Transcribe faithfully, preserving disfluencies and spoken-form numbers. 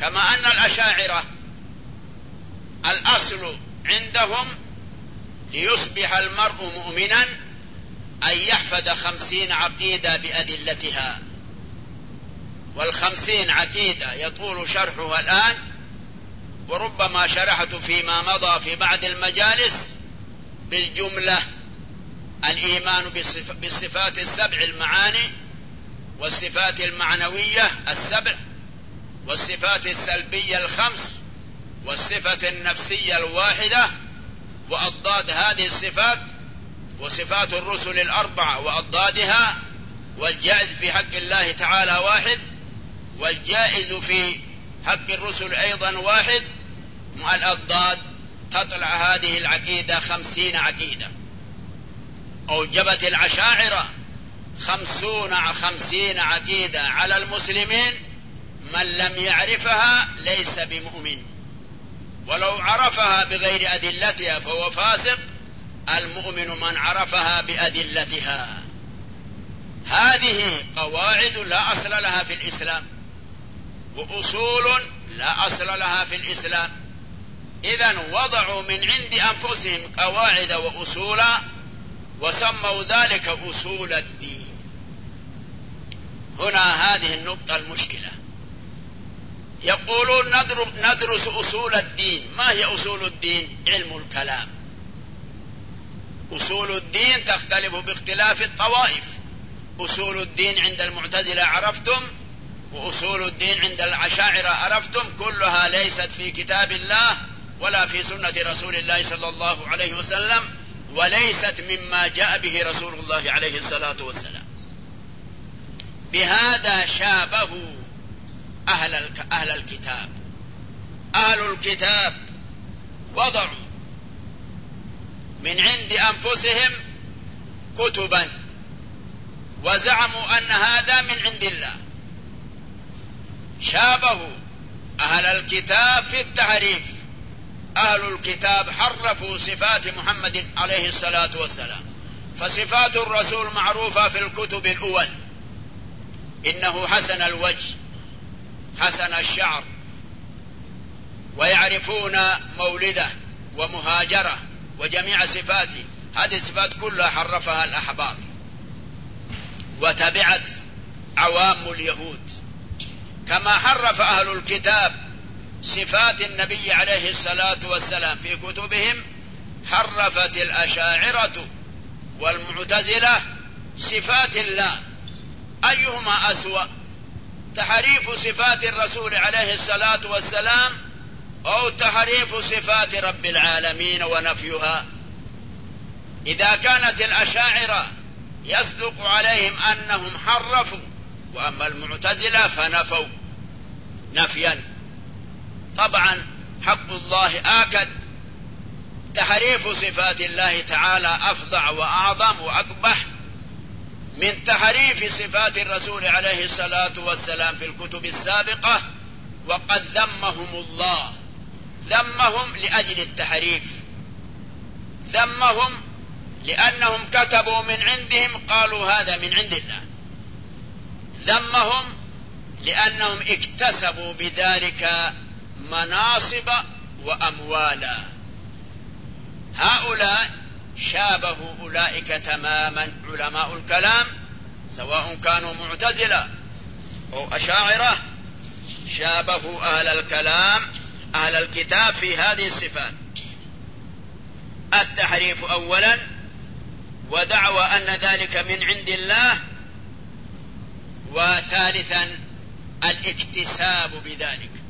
كما أن الأشاعرة الأصل عندهم ليصبح المرء مؤمنا أن يحفظ خمسين عقيدة بأدلتها، والخمسين عقيدة يطول شرحها الآن، وربما شرحت فيما مضى في بعض المجالس بالجملة: الإيمان بالصفات السبع المعاني، والصفات المعنوية السبع، والصفات السلبية الخمس، والصفة النفسية الواحدة وأضداد هذه الصفات، وصفات الرسل الأربعة وأضدادها، والجائز في حق الله تعالى واحد، والجائز في حق الرسل أيضا واحد، مع الأضداد تطلع هذه العقيدة خمسين عقيدة. أوجبت العشاعرة خمسون خمسين عقيدة على المسلمين، من لم يعرفها ليس بمؤمن، ولو عرفها بغير أدلتها فهو فاسق. المؤمن من عرفها بأدلتها. هذه قواعد لا أصل لها في الإسلام، وأصول لا أصل لها في الإسلام. إذن وضعوا من عند أنفسهم قواعد وأصولا وسموا ذلك أصول الدين. هنا هذه النقطة المشكلة. يقولون ندرس أصول الدين. ما هي أصول الدين؟ علم الكلام. أصول الدين تختلف باختلاف الطوائف. أصول الدين عند المعتزلة عرفتم، وأصول الدين عند الأشاعرة عرفتم. كلها ليست في كتاب الله ولا في سنة رسول الله صلى الله عليه وسلم، وليست مما جاء به رسول الله عليه الصلاة والسلام. بهذا شابهوا أهل, أهل الكتاب. أهل الكتاب وضعوا من عند أنفسهم كتبا وزعموا أن هذا من عند الله. شابهوا أهل الكتاب في التحريف. أهل الكتاب حرفوا صفات محمد عليه الصلاة والسلام، فصفات الرسول معروفة في الكتب الأول: إنه حسن الوجه، حسن الشعر، ويعرفون مولده ومهاجره وجميع صفاته. هذه الصفات كلها حرفها الأحبار وتبعت عوام اليهود. كما حرف أهل الكتاب صفات النبي عليه الصلاة والسلام في كتبهم، حرفت الأشاعرة والمعتزلة صفات الله. أيهما أسوأ؟ تحريف صفات الرسول عليه الصلاة والسلام أو تحريف صفات رب العالمين ونفيها؟ إذا كانت الأشاعرة يصدق عليهم أنهم حرفوا، وأما المعتزلة فنفوا نفيا. طبعا حق الله آكد. تحريف صفات الله تعالى أفظع وأعظم وأقبح من تحريف صفات الرسول عليه الصلاة والسلام في الكتب السابقة. وقد ذمهم الله، ذمهم لأجل التحريف، ذمهم لأنهم كتبوا من عندهم قالوا هذا من عند الله، ذمهم لأنهم اكتسبوا بذلك مناصب وأموالا. هؤلاء شابهوا أولئك تماما. علماء الكلام سواء كانوا معتزلة أو أشاعرة شابهوا أهل الكلام أهل الكتاب في هذه الصفات: التحريف أولا، ودعوى أن ذلك من عند الله، وثالثا الاكتساب بذلك.